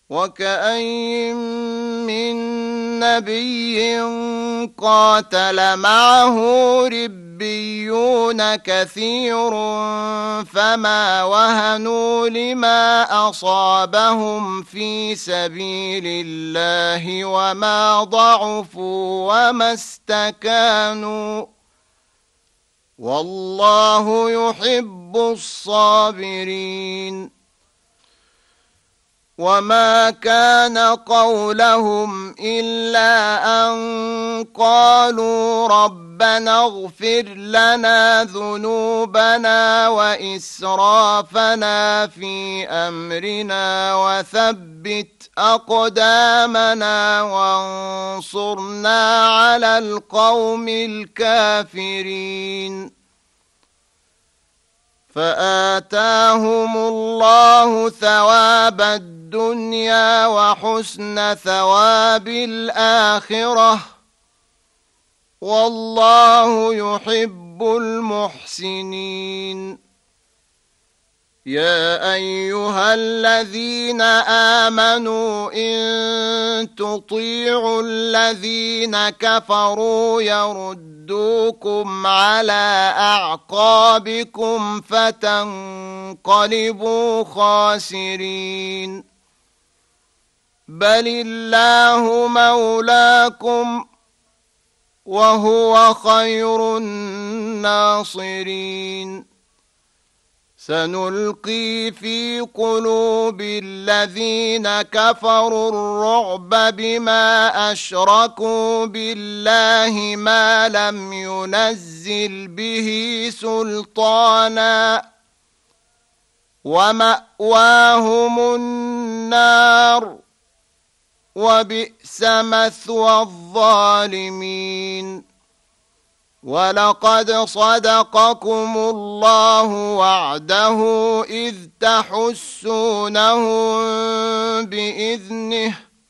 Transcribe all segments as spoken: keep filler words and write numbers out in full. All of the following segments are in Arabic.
وكأين من نبي قاتل معه ربيون كثير فما وهنوا لما أصابهم في سبيل الله وما ضعفوا وما استكانوا والله يحب الصابرين. وما كان قولهم إلا أن قالوا ربنا اغفر لنا ذنوبنا وإسرافنا في أمرنا وثبت أقدامنا وانصرنا على القوم الكافرين. فآتاهم الله ثواب الدنيا وحسن ثواب الآخرة والله يحب المحسنين. يا أيها الذين آمنوا إن تطيعوا الذين كفروا يردوكم على أعقابكم فتنقلبوا خاسرين. بل الله مولاكم وهو خير الناصرين. سنلقي في قلوب الذين كفروا الرعب بما أشركوا بالله ما لم ينزل به سلطانا ومأواهم النار وبئس مثوى الظالمين. ولقد صدقكم الله وعده إذ تحسونهم بإذنه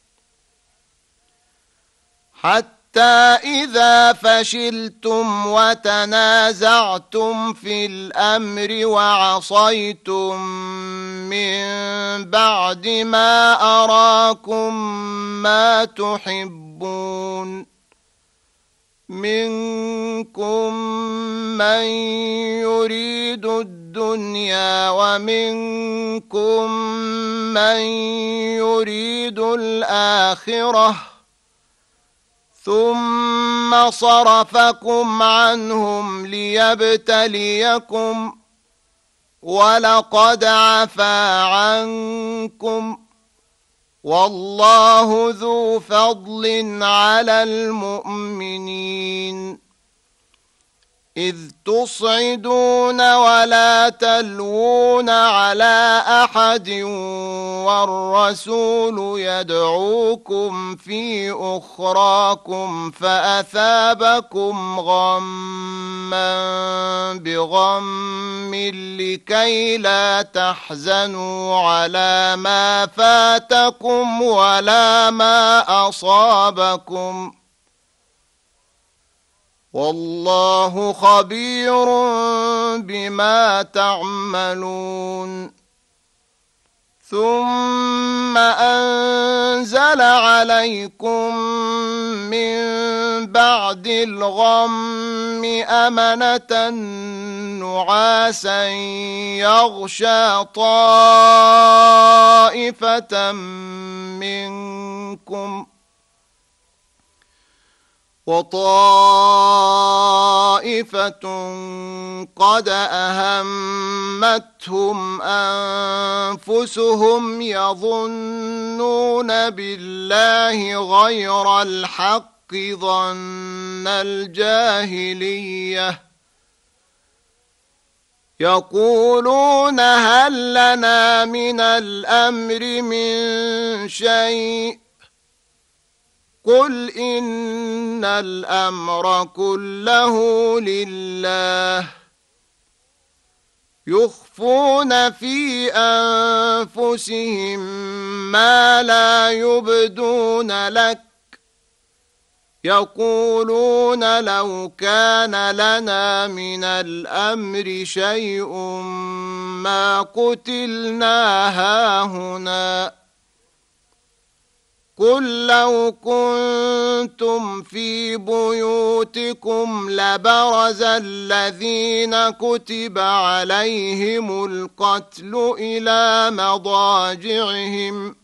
حتى إذا فشلتم وتنازعتم في الأمر وعصيتم من بعد ما أراكم ما تحبون منكم من يريد الدنيا ومنكم من يريد الآخرة ثم صرفكم عنهم ليبتليكم ولقد عفا عنكم والله ذو فضل على المؤمنين. إذ تصعدون ولا تلوون على أحد والرسول يدعوكم في أخراكم فأثابكم غما بغم لكي لا تحزنوا على ما فاتكم ولا ما أصابكم والله خبير بما تعملون. ثم أنزل عليكم من بعد الغم أمنة نعاسا يغشى طائفة منكم وطائفة قد أهمتهم أنفسهم يظنون بالله غير الحق ظن الجاهلية يقولون هل لنا من الأمر من شيء قل إن الأمر كله لله يخفون في أنفسهم ما لا يبدون لك يقولون لو كان لنا من الأمر شيء ما قتلنا هاهنا قل لو كنتم في بيوتكم لبرز الذين كتب عليهم القتل إلى مضاجعهم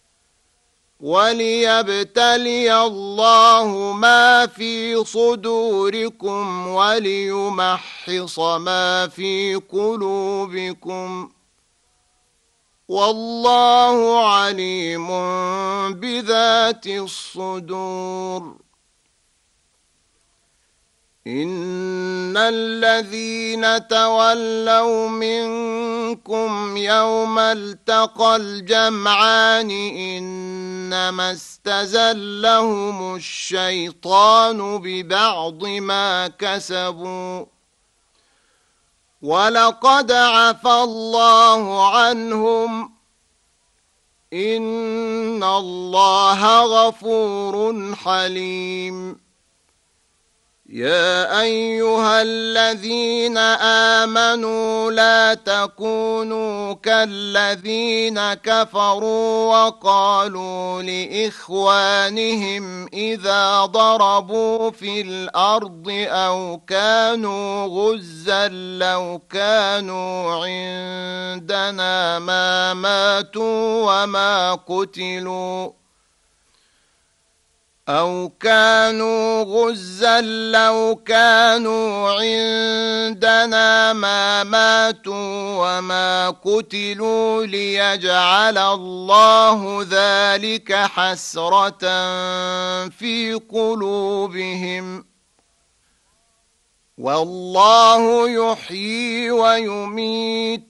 وليبتلي الله ما في صدوركم وليمحص ما في قلوبكم والله عليم بذات الصدور. إن الذين تولوا منكم يوم التقى الجمعان إنما استزلهم الشيطان ببعض ما كسبوا ولقد عفى الله عنهم إن الله غفور حليم. يا أيها الذين آمنوا لا تكونوا كالذين كفروا وقالوا لإخوانهم إذا ضربوا في الأرض أو كانوا غزا لو كانوا عندنا ما ماتوا وما قتلوا أو كانوا غزا لو كانوا عندنا ما ماتوا وما قتلوا ليجعل الله ذلك حسرة في قلوبهم والله يحيي ويميت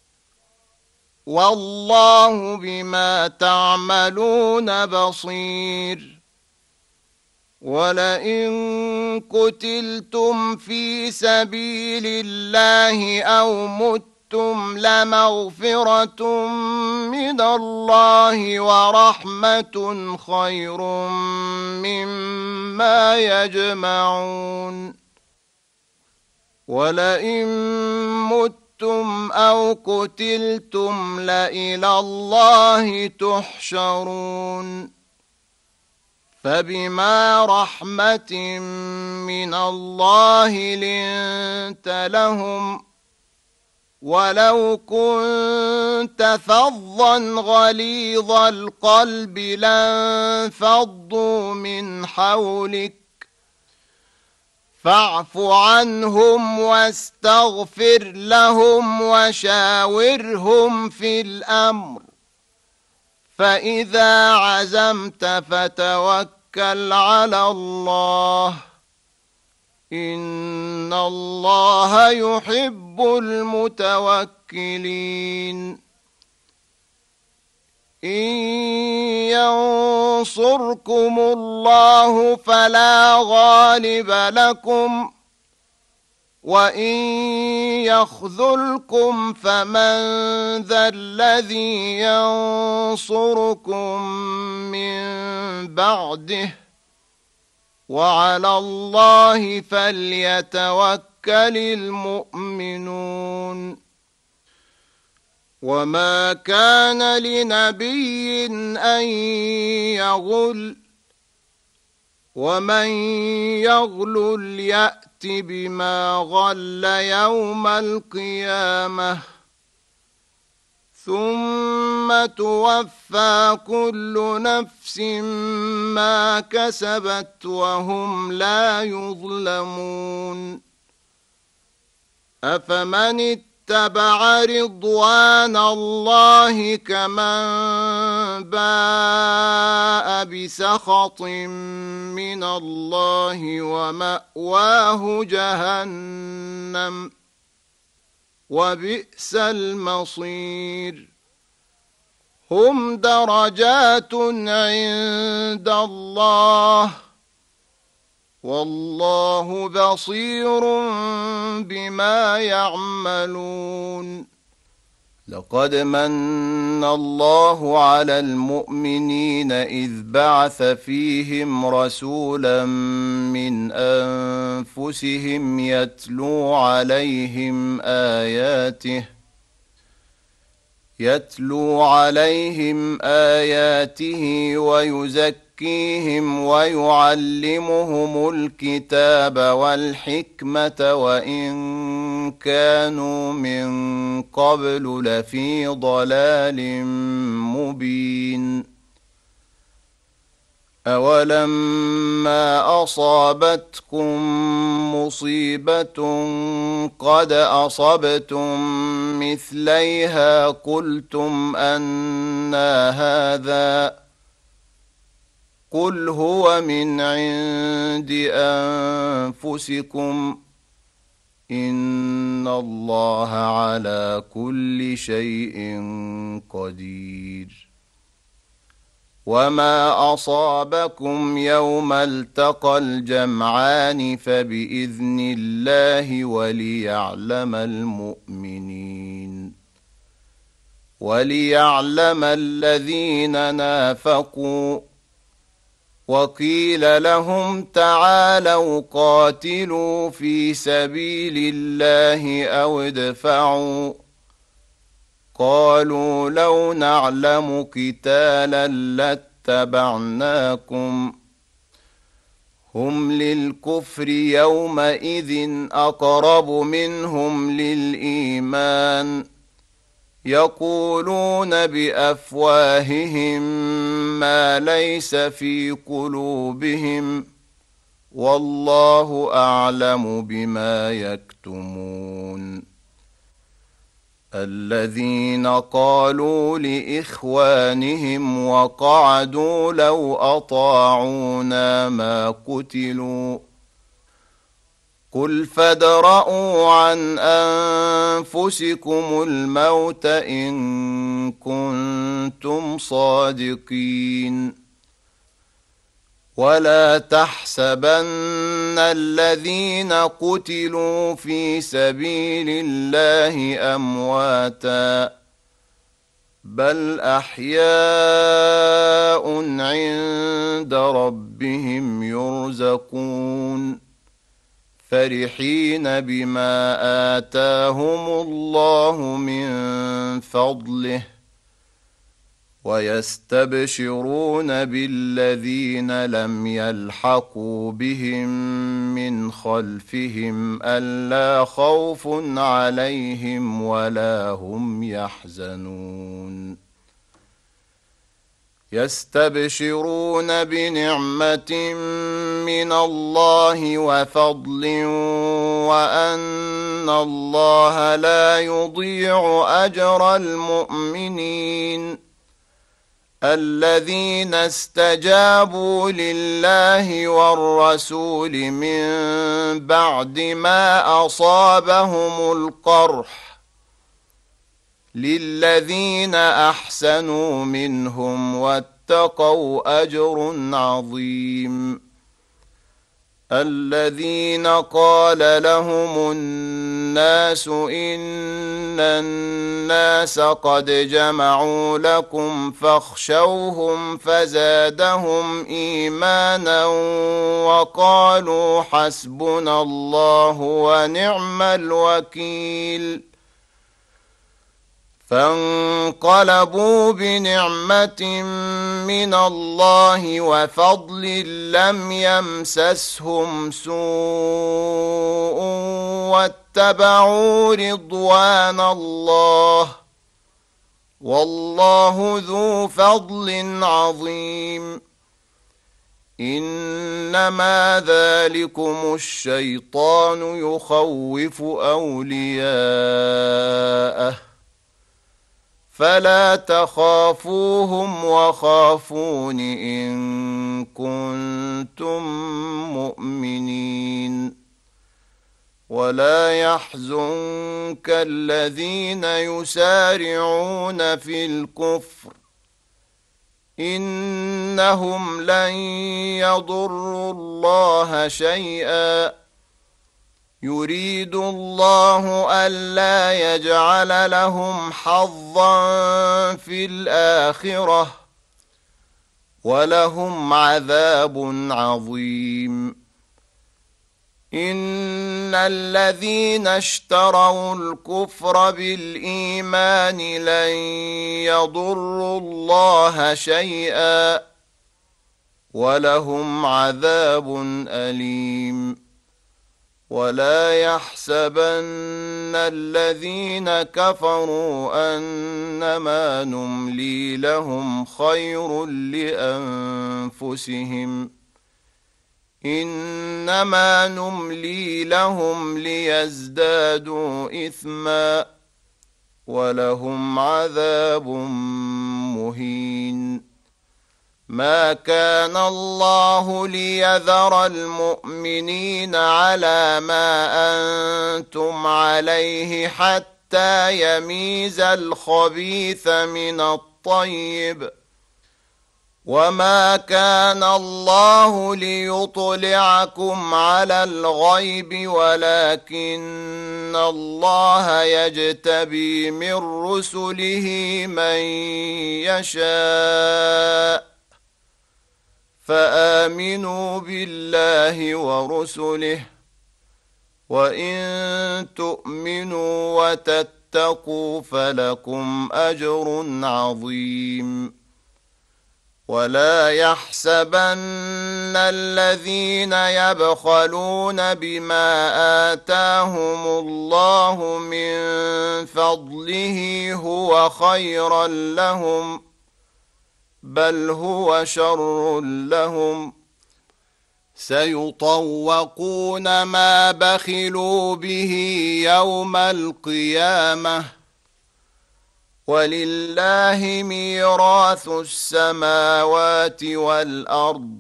والله بما تعملون بصير. ولئن قتلتم في سبيل الله أو متم لمغفرة من الله ورحمة خير مما يجمعون. ولئن متم أو قتلتم لإلى الله تحشرون. فبما رحمة من الله لنت لهم ولو كنت فظا غليظ القلب لانفضوا من حولك فاعف عنهم واستغفر لهم وشاورهم في الأمر فإذا عزمت فتوكل على الله إن الله يحب المتوكلين. إن ينصركم الله فلا غالب لكم وإن يخذلكم فمن ذا الذي ينصركم من بعده وعلى الله فليتوكل المؤمنون. وما كان لنبي أن يغل ومن يغلل يأت بما غل يوم القيامة ثم توفى كل نفس ما كسبت وهم لا يظلمون. أفمن اتبع رضوان الله كمن باء بسخط من الله ومأواه جهنم وبئس المصير. هم درجات عند الله والله بصير بما يعملون. لقد من الله على المؤمنين إذ بعث فيهم رسولا من أنفسهم يتلو عليهم آياته يتلو عليهم آياته ويزكيهم ويعلمهم الكتاب والحكمة وإن كانوا من قبل لفي ضلال مبين. أولما أصابتكم مصيبة قد أصبتم مثليها قلتم أنى هذا قل هو من عند أنفسكم إن الله على كل شيء قدير. وما أصابكم يوم التقى الجمعان فبإذن الله وليعلم المؤمنين وليعلم الذين نافقوا. وقيل لهم تعالوا قاتلوا في سبيل الله أو ادفعوا قالوا لو نعلم قتالا لاتبعناكم هم للكفر يومئذ أقرب منهم للإيمان يقولون بأفواههم ما ليس في قلوبهم والله أعلم بما يكتمون. الذين قالوا لإخوانهم وقعدوا لو أطاعونا ما قتلوا قل فادرءوا عن أنفسكم الموت إن كنتم صادقين. ولا تحسبن الذين قتلوا في سبيل الله أمواتا بل أحياء عند ربهم يرزقون فرحين بما آتاهم الله من فضله ويستبشرون بالذين لم يلحقوا بهم من خلفهم ألا خوف عليهم ولا هم يحزنون. يستبشرون بنعمة من الله وفضل وأن الله لا يضيع أجر المؤمنين الذين استجابوا لله والرسول من بعد ما أصابهم القرح للذين أحسنوا منهم واتقوا أجر عظيم. الذين قال لهم الناس إن الناس قد جمعوا لكم فاخشوهم فزادهم إيمانا وقالوا حسبنا الله ونعم الوكيل. فانقلبوا بنعمة من الله وفضل لم يمسسهم سوء واتبعوا رضوان الله والله ذو فضل عظيم. إنما ذلكم الشيطان يخوف أولياءه فلا تخافوهم وخافون إن كنتم مؤمنين. ولا يحزنك الذين يسارعون في الكفر إنهم لن يضروا الله شيئا يريد الله ألا يجعل لهم حظا في الآخرة ولهم عذاب عظيم. إن الذين اشتروا الكفر بالإيمان لن يضروا الله شيئا ولهم عذاب أليم ولا يحسبن الذين كفروا أنما نملي لهم خير لأنفسهم إنما نملي لهم ليزدادوا إثما ولهم عذاب مهين ما كان الله ليذر المؤمنين على ما أنتم عليه حتى يميز الخبيث من الطيب وما كان الله ليطلعكم على الغيب ولكن الله يجتبي من رسله من يشاء فآمنوا بالله ورسله وإن تؤمنوا وتتقوا فلكم أجر عظيم ولا يحسبن الذين يبخلون بما آتاهم الله من فضله هو خيرا لهم بل هو شر لهم سيطوقون ما بخلوا به يوم القيامة ولله ميراث السماوات والأرض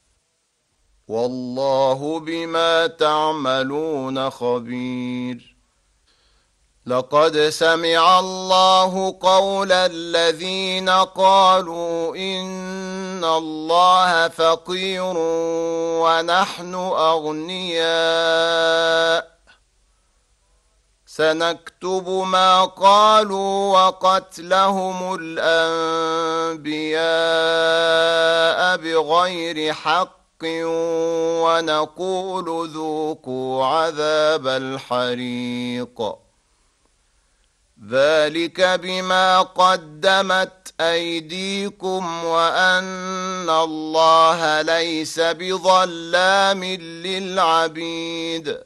والله بما تعملون خبير لقد سمع الله قول الذين قالوا إن الله فقير ونحن أغنياء سنكتب ما قالوا وقتلهم الأنبياء بغير حق ونقول ذوقوا عذاب الحريق ذلك بما قدمت أيديكم وأن الله ليس بظلام للعبيد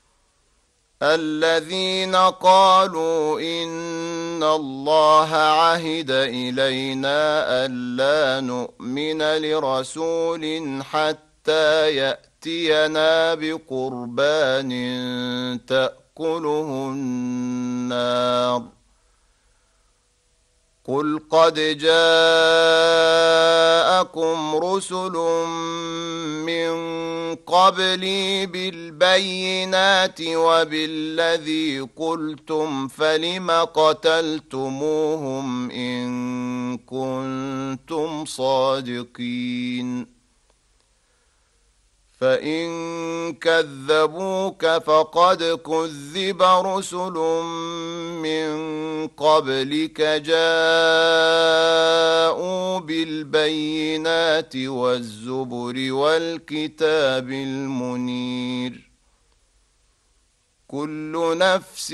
الذين قالوا إن الله عهد إلينا ألا نؤمن لرسول حتى يأتينا بقربان تأكله النار قل قد جاءكم رسل من قبلي بالبينات وبالذي قلتم فلم قتلتموهم إن كنتم صادقين فإن كذبوك فقد كذب رسل من قبلك جاءوا بالبينات والزبر والكتاب المنير كل نفس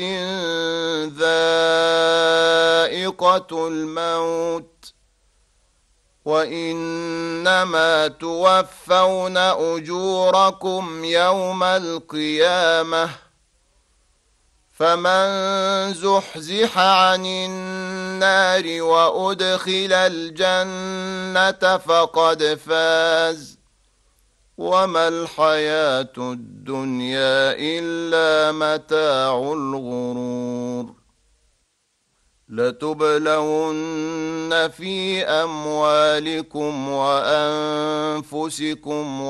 ذائقة الموت وإنما توفون أجوركم يوم القيامة فمن زحزح عن النار وأدخل الجنة فقد فاز وما الحياة الدنيا إلا متاع الغرور لتبلون في أموالكم وأنفسكم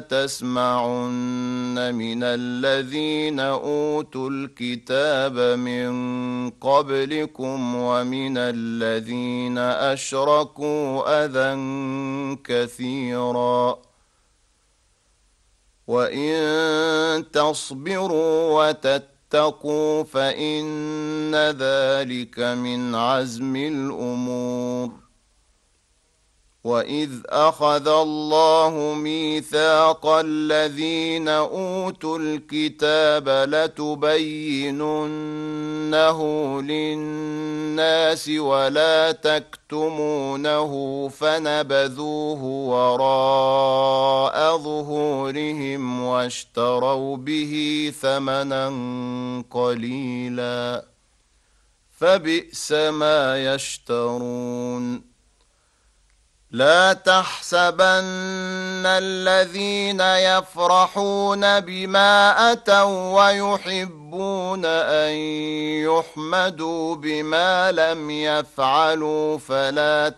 ولتسمعن من الذين أوتوا الكتاب من قبلكم ومن الذين أشركوا أذى كثيرا وإن تصبروا وتتقوا اتقوا فإن ذلك من عزم الأمور وإذ أخذ الله ميثاق الذين أوتوا الكتاب لتبيننه للناس ولا تكتمونه فنبذوه وراء ظهورهم واشتروا به ثمنا قليلا فبئس ما يشترون. لا تحسبن الذين يفرحون بما أتوا ويحبون أن يحمدوا بما لم يفعلوا فلا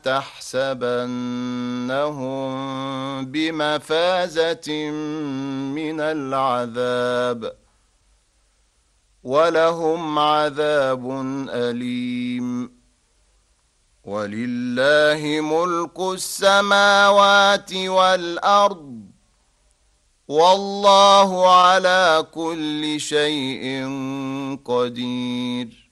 تحسبنهم بمفازة من العذاب ولهم عذاب أليم. ولله ملك السماوات والأرض والله على كل شيء قدير.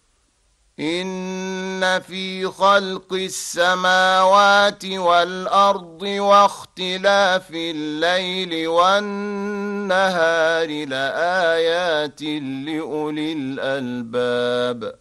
إن في خلق السماوات والأرض واختلاف الليل والنهار لآيات لأولي الألباب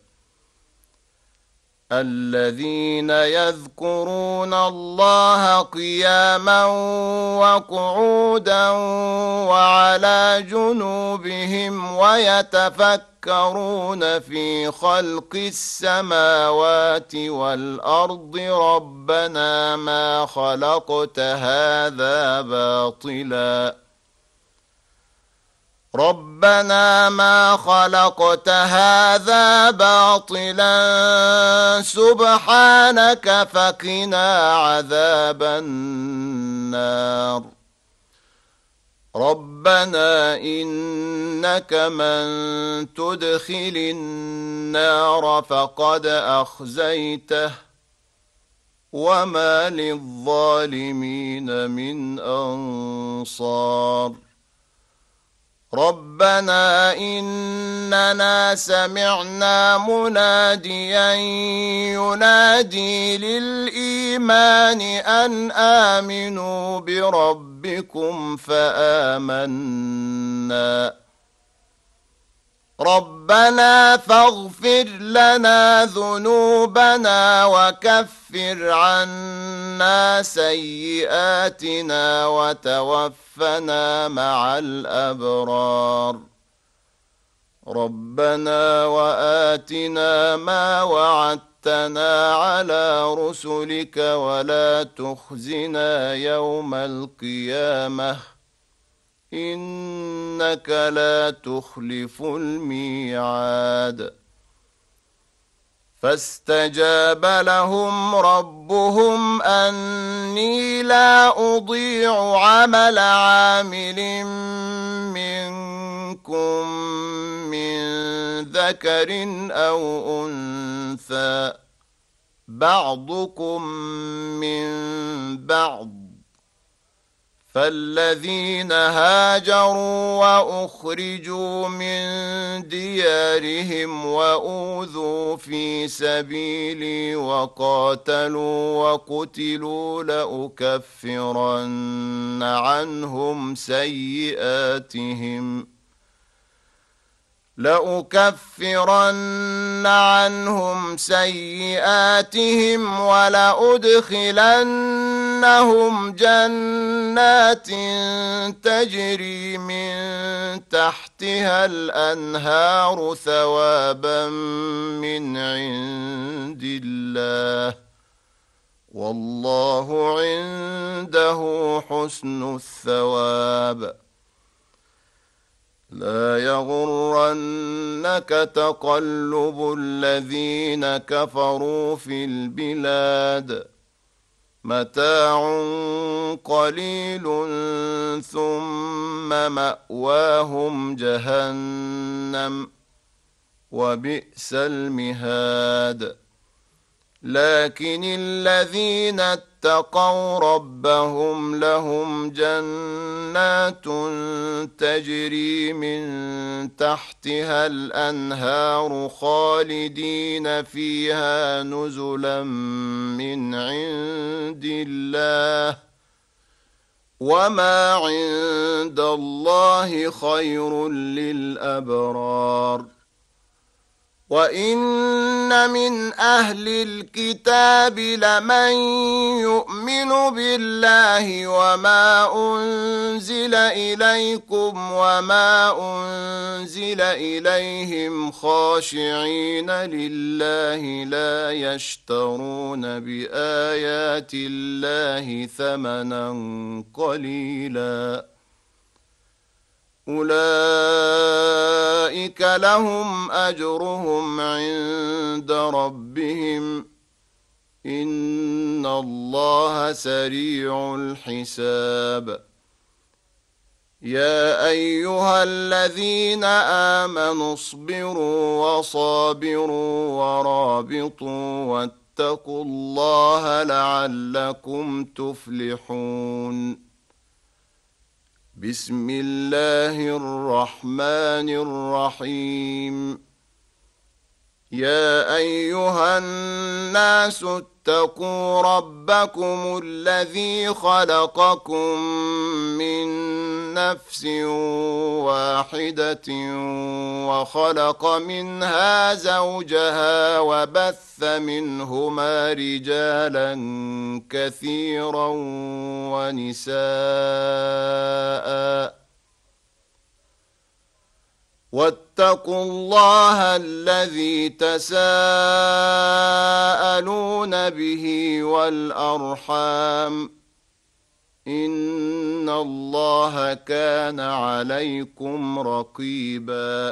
الذين يذكرون الله قياما وقعودا وعلى جنوبهم ويتفكرون في خلق السماوات والأرض ربنا ما خلقت هذا باطلا ربنا ما خلقت هذا باطلا سبحانك فقنا عذاب النار. ربنا إنك من تدخل النار فقد أخزيته وما للظالمين من أنصار. ربنا إننا سمعنا مناديا ينادي للإيمان أن آمنوا بربكم فآمنا ربنا فاغفر لنا ذنوبنا وكفر عنا سيئاتنا وتوفنا مع الأبرار. ربنا وآتنا ما وعدتنا على رسلك ولا تخزنا يوم القيامة إنك لا تخلف الميعاد. فاستجاب لهم ربهم أني لا أضيع عمل عامل منكم من ذكر أو أنثى بعضكم من بعض فالذين هاجروا وأخرجوا من ديارهم وأوذوا في سبيلي وقاتلوا وقتلوا لأكفرن عنهم سيئاتهم لأكفرن عنهم سيئاتهم ولأدخلنهم جنات تجري من تحتها الأنهار ثوابا من عند الله والله عنده حسن الثواب. لا يغرنك تقلب الذين كفروا في البلاد متاع قليل ثم مأواهم جهنم وبئس المهاد. لكن الذين اتقوا ربهم لهم جنات تجري من تحتها الأنهار خالدين فيها نزلا من عند الله وما عند الله خير للأبرار. وإن من أهل الكتاب لمن يؤمن بالله وما أنزل إليكم وما أنزل إليهم خاشعين لله لا يشترون بآيات الله ثمنا قليلا أولئك لهم أجرهم عند ربهم إن الله سريع الحساب. يا أيها الذين آمنوا اصبروا وصابروا ورابطوا واتقوا الله لعلكم تفلحون. بسم الله الرحمن الرحيم. يا أيها الناس اتقوا ربكم الذي خلقكم من نفس واحدة وخلق منها زوجها وبث منهما رجالا كثيرا ونساء واتقوا الله الذي تساءلون به والأرحام إن الله كان عليكم رقيبا.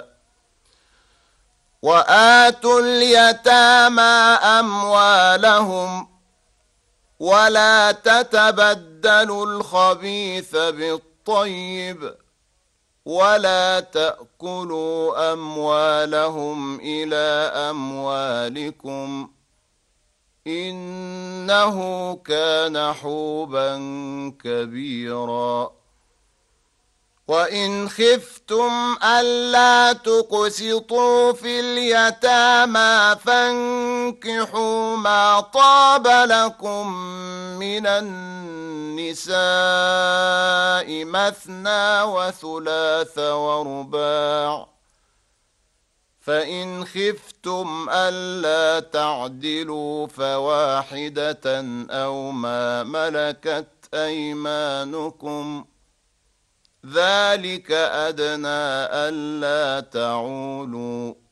وآتوا اليتامى أموالهم ولا تتبدلوا الخبيث بالطيب ولا تأكلوا أموالهم إلى أموالكم إنه كان حوبا كبيرا. وإن خفتم ألا تقسطوا في اليتامى فانكحوا ما طاب لكم من النساء مثنى وثلاث ورباع فإن خفتم ألا تعدلوا فواحدة أو ما ملكت أيمانكم ذلك أدنى ألا تعولوا